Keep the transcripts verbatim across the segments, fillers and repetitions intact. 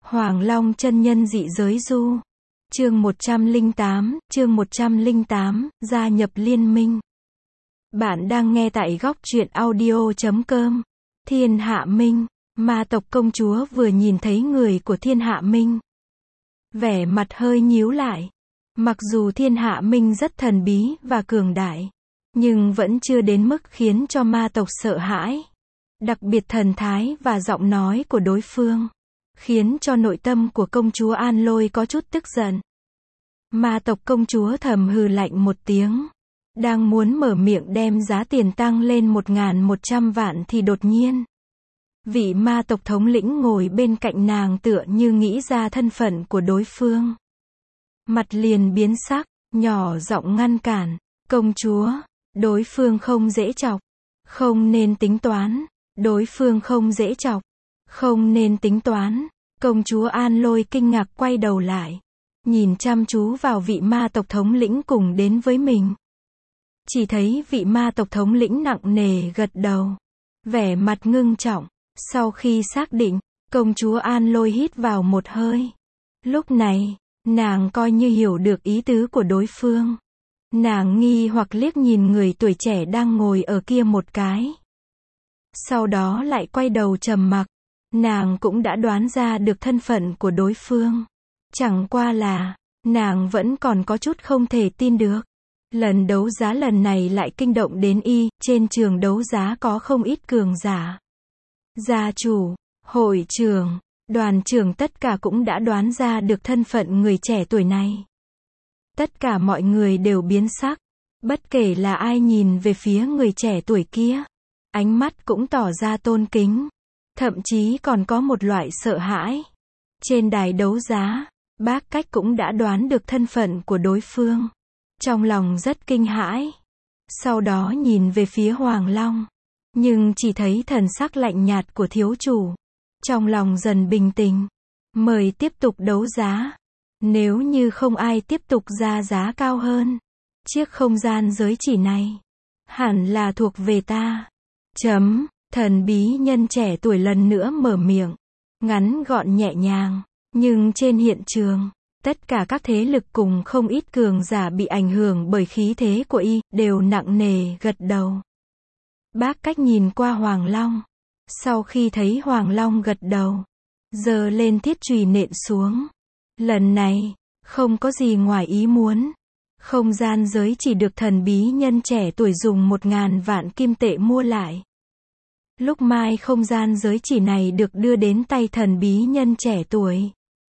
Hoàng Long chân nhân dị giới du. Chương một trăm lẻ tám, chương một trăm lẻ tám, gia nhập liên minh. Bạn đang nghe tại góc truyện audio chấm com. Thiên Hạ Minh, ma tộc công chúa vừa nhìn thấy người của Thiên Hạ Minh. Vẻ mặt hơi nhíu lại. Mặc dù Thiên Hạ Minh rất thần bí và cường đại, nhưng vẫn chưa đến mức khiến cho ma tộc sợ hãi. Đặc biệt thần thái và giọng nói của đối phương, khiến cho nội tâm của công chúa An Lôi có chút tức giận. Ma tộc công chúa thầm hừ lạnh một tiếng. Đang muốn mở miệng đem giá tiền tăng lên một nghìn một trăm vạn thì đột nhiên, vị ma tộc thống lĩnh ngồi bên cạnh nàng tựa như nghĩ ra thân phận của đối phương. Mặt liền biến sắc, nhỏ giọng ngăn cản. Công chúa, đối phương không dễ chọc. Không nên tính toán. Đối phương không dễ chọc. Không nên tính toán. Công chúa An Lôi kinh ngạc quay đầu lại, nhìn chăm chú vào vị ma tộc thống lĩnh cùng đến với mình. Chỉ thấy vị ma tộc thống lĩnh nặng nề gật đầu, vẻ mặt ngưng trọng. Sau khi xác định, công chúa An Lôi hít vào một hơi. Lúc này, nàng coi như hiểu được ý tứ của đối phương. Nàng nghi hoặc liếc nhìn người tuổi trẻ đang ngồi ở kia một cái. Sau đó lại quay đầu trầm mặc. Nàng cũng đã đoán ra được thân phận của đối phương. Chẳng qua là, nàng vẫn còn có chút không thể tin được. Lần đấu giá lần này lại kinh động đến y, trên trường đấu giá có không ít cường giả. Gia chủ, hội trưởng, đoàn trưởng tất cả cũng đã đoán ra được thân phận người trẻ tuổi này. Tất cả mọi người đều biến sắc. Bất kể là ai nhìn về phía người trẻ tuổi kia, ánh mắt cũng tỏ ra tôn kính. Thậm chí còn có một loại sợ hãi. Trên đài đấu giá, Bác Cách cũng đã đoán được thân phận của đối phương. Trong lòng rất kinh hãi. Sau đó nhìn về phía Hoàng Long. Nhưng chỉ thấy thần sắc lạnh nhạt của thiếu chủ. Trong lòng dần bình tĩnh. Mời tiếp tục đấu giá. Nếu như không ai tiếp tục ra giá cao hơn, chiếc không gian giới chỉ này hẳn là thuộc về ta. Chấm. Thần bí nhân trẻ tuổi lần nữa mở miệng. Ngắn gọn nhẹ nhàng. Nhưng trên hiện trường, tất cả các thế lực cùng không ít cường giả bị ảnh hưởng bởi khí thế của y, đều nặng nề gật đầu. Bác Cách nhìn qua Hoàng Long. Sau khi thấy Hoàng Long gật đầu, giơ lên thiết chùy nện xuống. Lần này, không có gì ngoài ý muốn. Không gian giới chỉ được thần bí nhân trẻ tuổi dùng một ngàn vạn kim tệ mua lại. Lúc mai không gian giới chỉ này được đưa đến tay thần bí nhân trẻ tuổi.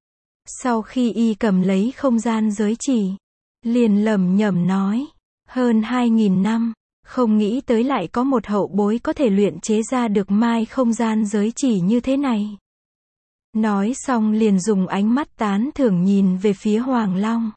Sau khi y cầm lấy không gian giới chỉ, liền lẩm nhẩm nói, hơn hai nghìn năm, không nghĩ tới lại có một hậu bối có thể luyện chế ra được mai không gian giới chỉ như thế này. Nói xong liền dùng ánh mắt tán thưởng nhìn về phía Hoàng Long.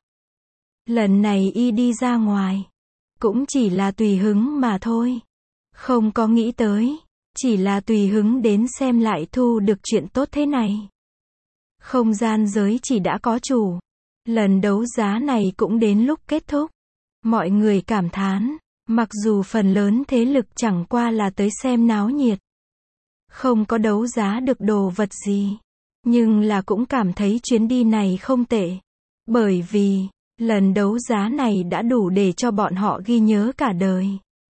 Lần này y đi ra ngoài, cũng chỉ là tùy hứng mà thôi. Không có nghĩ tới, chỉ là tùy hứng đến xem lại thu được chuyện tốt thế này. Không gian giới chỉ đã có chủ. Lần đấu giá này cũng đến lúc kết thúc. Mọi người cảm thán, mặc dù phần lớn thế lực chẳng qua là tới xem náo nhiệt, không có đấu giá được đồ vật gì, nhưng là cũng cảm thấy chuyến đi này không tệ. Bởi vì, lần đấu giá này đã đủ để cho bọn họ ghi nhớ cả đời.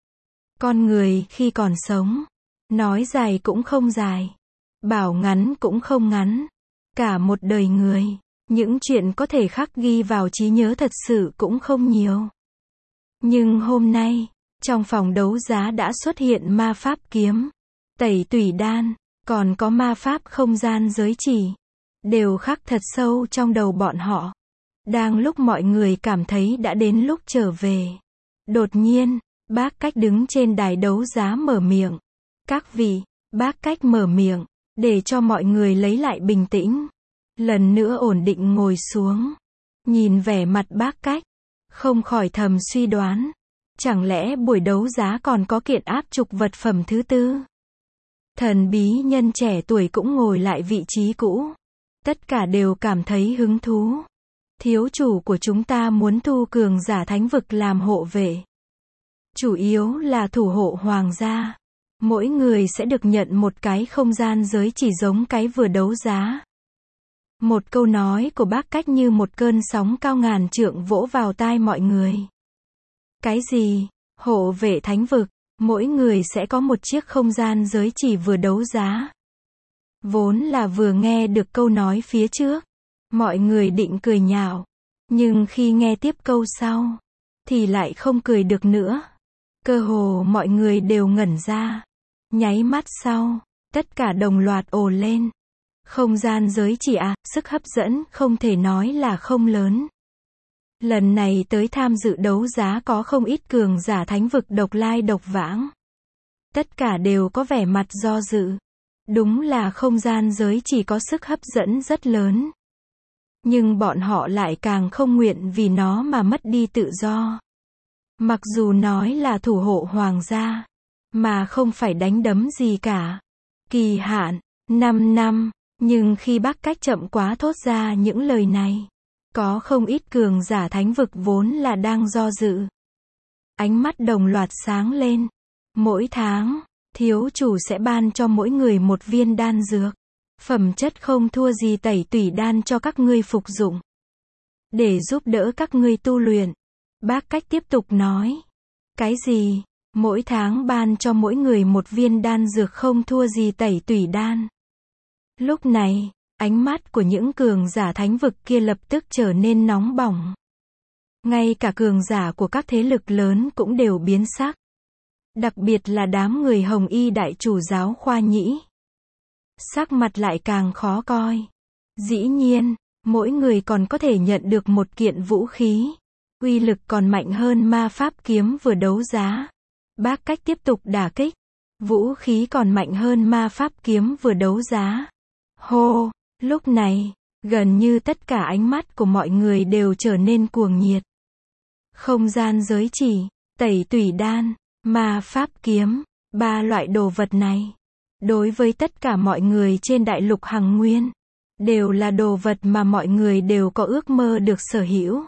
Con người khi còn sống, nói dài cũng không dài, bảo ngắn cũng không ngắn. Cả một đời người, những chuyện có thể khắc ghi vào trí nhớ thật sự cũng không nhiều. Nhưng hôm nay, trong phòng đấu giá đã xuất hiện ma pháp kiếm, tẩy tủy đan, còn có ma pháp không gian giới chỉ. Đều khắc thật sâu trong đầu bọn họ. Đang lúc mọi người cảm thấy đã đến lúc trở về, đột nhiên, Bác Cách đứng trên đài đấu giá mở miệng. Các vị, Bác Cách mở miệng, để cho mọi người lấy lại bình tĩnh. Lần nữa ổn định ngồi xuống. Nhìn vẻ mặt Bác Cách, không khỏi thầm suy đoán. Chẳng lẽ buổi đấu giá còn có kiện áp trục vật phẩm thứ tư? Thần bí nhân trẻ tuổi cũng ngồi lại vị trí cũ. Tất cả đều cảm thấy hứng thú. Thiếu chủ của chúng ta muốn thu cường giả thánh vực làm hộ vệ. Chủ yếu là thủ hộ hoàng gia. Mỗi người sẽ được nhận một cái không gian giới chỉ giống cái vừa đấu giá. Một câu nói của Bác Cách như một cơn sóng cao ngàn trượng vỗ vào tai mọi người. Cái gì? Hộ vệ thánh vực, mỗi người sẽ có một chiếc không gian giới chỉ vừa đấu giá. Vốn là vừa nghe được câu nói phía trước, mọi người định cười nhạo, nhưng khi nghe tiếp câu sau, thì lại không cười được nữa. Cơ hồ mọi người đều ngẩn ra. Nháy mắt sau, tất cả đồng loạt ồ lên. Không gian giới chỉ à, sức hấp dẫn không thể nói là không lớn. Lần này tới tham dự đấu giá có không ít cường giả thánh vực độc lai độc vãng. Tất cả đều có vẻ mặt do dự. Đúng là không gian giới chỉ có sức hấp dẫn rất lớn. Nhưng bọn họ lại càng không nguyện vì nó mà mất đi tự do. Mặc dù nói là thủ hộ hoàng gia, mà không phải đánh đấm gì cả. Kỳ hạn, năm năm, nhưng khi Bác Cách chậm quá thốt ra những lời này, có không ít cường giả thánh vực vốn là đang do dự. Ánh mắt đồng loạt sáng lên. Mỗi tháng, thiếu chủ sẽ ban cho mỗi người một viên đan dược. Phẩm chất không thua gì tẩy tủy đan cho các ngươi phục dụng. Để giúp đỡ các ngươi tu luyện. Bác Cách tiếp tục nói. Cái gì? Mỗi tháng ban cho mỗi người một viên đan dược không thua gì tẩy tủy đan. Lúc này, ánh mắt của những cường giả thánh vực kia lập tức trở nên nóng bỏng. Ngay cả cường giả của các thế lực lớn cũng đều biến sắc. Đặc biệt là đám người Hồng Y đại chủ giáo Khoa Nhĩ. Sắc mặt lại càng khó coi. Dĩ nhiên, mỗi người còn có thể nhận được một kiện vũ khí. Uy lực còn mạnh hơn ma pháp kiếm vừa đấu giá. Bác Cách tiếp tục đả kích. Vũ khí còn mạnh hơn ma pháp kiếm vừa đấu giá. Hô, lúc này, gần như tất cả ánh mắt của mọi người đều trở nên cuồng nhiệt. Không gian giới chỉ, tẩy tủy đan, ma pháp kiếm, ba loại đồ vật này. Đối với tất cả mọi người trên đại lục Hằng Nguyên, đều là đồ vật mà mọi người đều có ước mơ được sở hữu.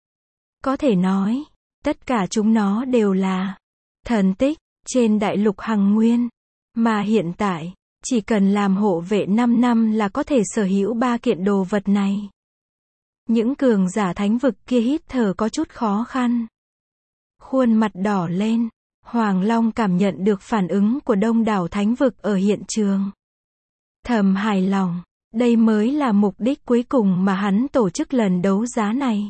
Có thể nói, tất cả chúng nó đều là thần tích trên đại lục Hằng Nguyên. Mà hiện tại, chỉ cần làm hộ vệ năm năm là có thể sở hữu ba kiện đồ vật này. Những cường giả thánh vực kia hít thở có chút khó khăn. Khuôn mặt đỏ lên. Hoàng Long cảm nhận được phản ứng của đông đảo thánh vực ở hiện trường. Thầm hài lòng, đây mới là mục đích cuối cùng mà hắn tổ chức lần đấu giá này.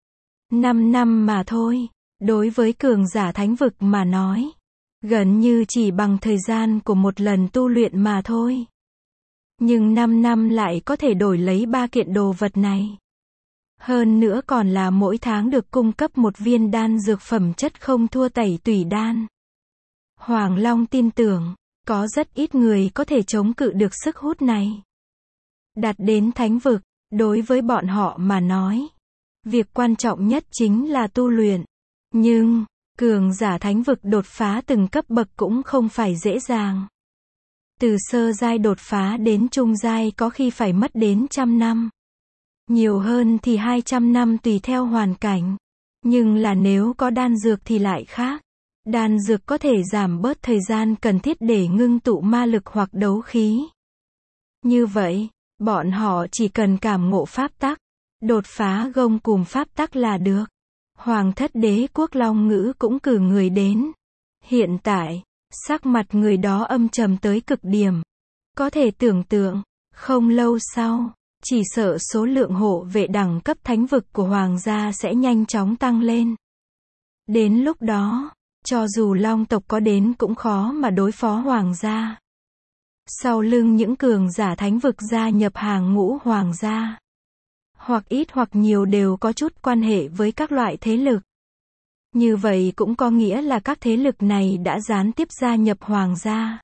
Năm năm mà thôi, đối với cường giả thánh vực mà nói, gần như chỉ bằng thời gian của một lần tu luyện mà thôi. Nhưng năm năm lại có thể đổi lấy ba kiện đồ vật này. Hơn nữa còn là mỗi tháng được cung cấp một viên đan dược phẩm chất không thua tẩy tủy đan. Hoàng Long tin tưởng, có rất ít người có thể chống cự được sức hút này. Đạt đến thánh vực, đối với bọn họ mà nói, việc quan trọng nhất chính là tu luyện. Nhưng, cường giả thánh vực đột phá từng cấp bậc cũng không phải dễ dàng. Từ sơ giai đột phá đến trung giai có khi phải mất đến trăm năm. Nhiều hơn thì hai trăm năm tùy theo hoàn cảnh. Nhưng là nếu có đan dược thì lại khác. Đan dược có thể giảm bớt thời gian cần thiết để ngưng tụ ma lực hoặc đấu khí. Như vậy, bọn họ chỉ cần cảm ngộ pháp tắc, đột phá gông cùm pháp tắc là được. Hoàng thất đế quốc Long Ngữ cũng cử người đến. Hiện tại, sắc mặt người đó âm trầm tới cực điểm. Có thể tưởng tượng, không lâu sau, chỉ sợ số lượng hộ vệ đẳng cấp thánh vực của hoàng gia sẽ nhanh chóng tăng lên. Đến lúc đó, cho dù Long tộc có đến cũng khó mà đối phó hoàng gia. Sau lưng những cường giả thánh vực gia nhập hàng ngũ hoàng gia, hoặc ít hoặc nhiều đều có chút quan hệ với các loại thế lực. Như vậy cũng có nghĩa là các thế lực này đã gián tiếp gia nhập hoàng gia.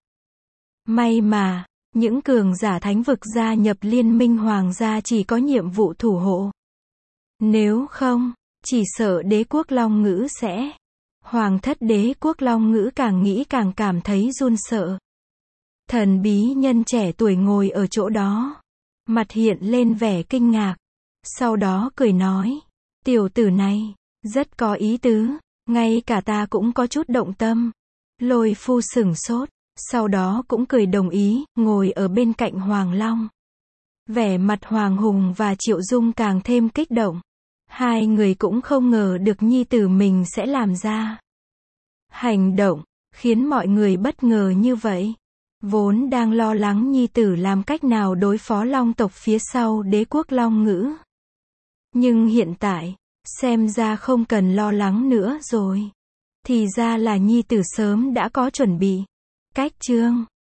May mà, những cường giả thánh vực gia nhập liên minh hoàng gia chỉ có nhiệm vụ thủ hộ. Nếu không, chỉ sợ đế quốc Long Ngữ sẽ... Hoàng thất đế quốc Long Ngữ càng nghĩ càng cảm thấy run sợ. Thần bí nhân trẻ tuổi ngồi ở chỗ đó. Mặt hiện lên vẻ kinh ngạc. Sau đó cười nói. Tiểu tử này, rất có ý tứ. Ngay cả ta cũng có chút động tâm. Lôi phu sửng sốt. Sau đó cũng cười đồng ý, ngồi ở bên cạnh Hoàng Long. Vẻ mặt Hoàng Hùng và Triệu Dung càng thêm kích động. Hai người cũng không ngờ được nhi tử mình sẽ làm ra hành động khiến mọi người bất ngờ như vậy. Vốn đang lo lắng nhi tử làm cách nào đối phó Long tộc phía sau đế quốc Long Ngữ. Nhưng hiện tại, xem ra không cần lo lắng nữa rồi. Thì ra là nhi tử sớm đã có chuẩn bị. Cách chương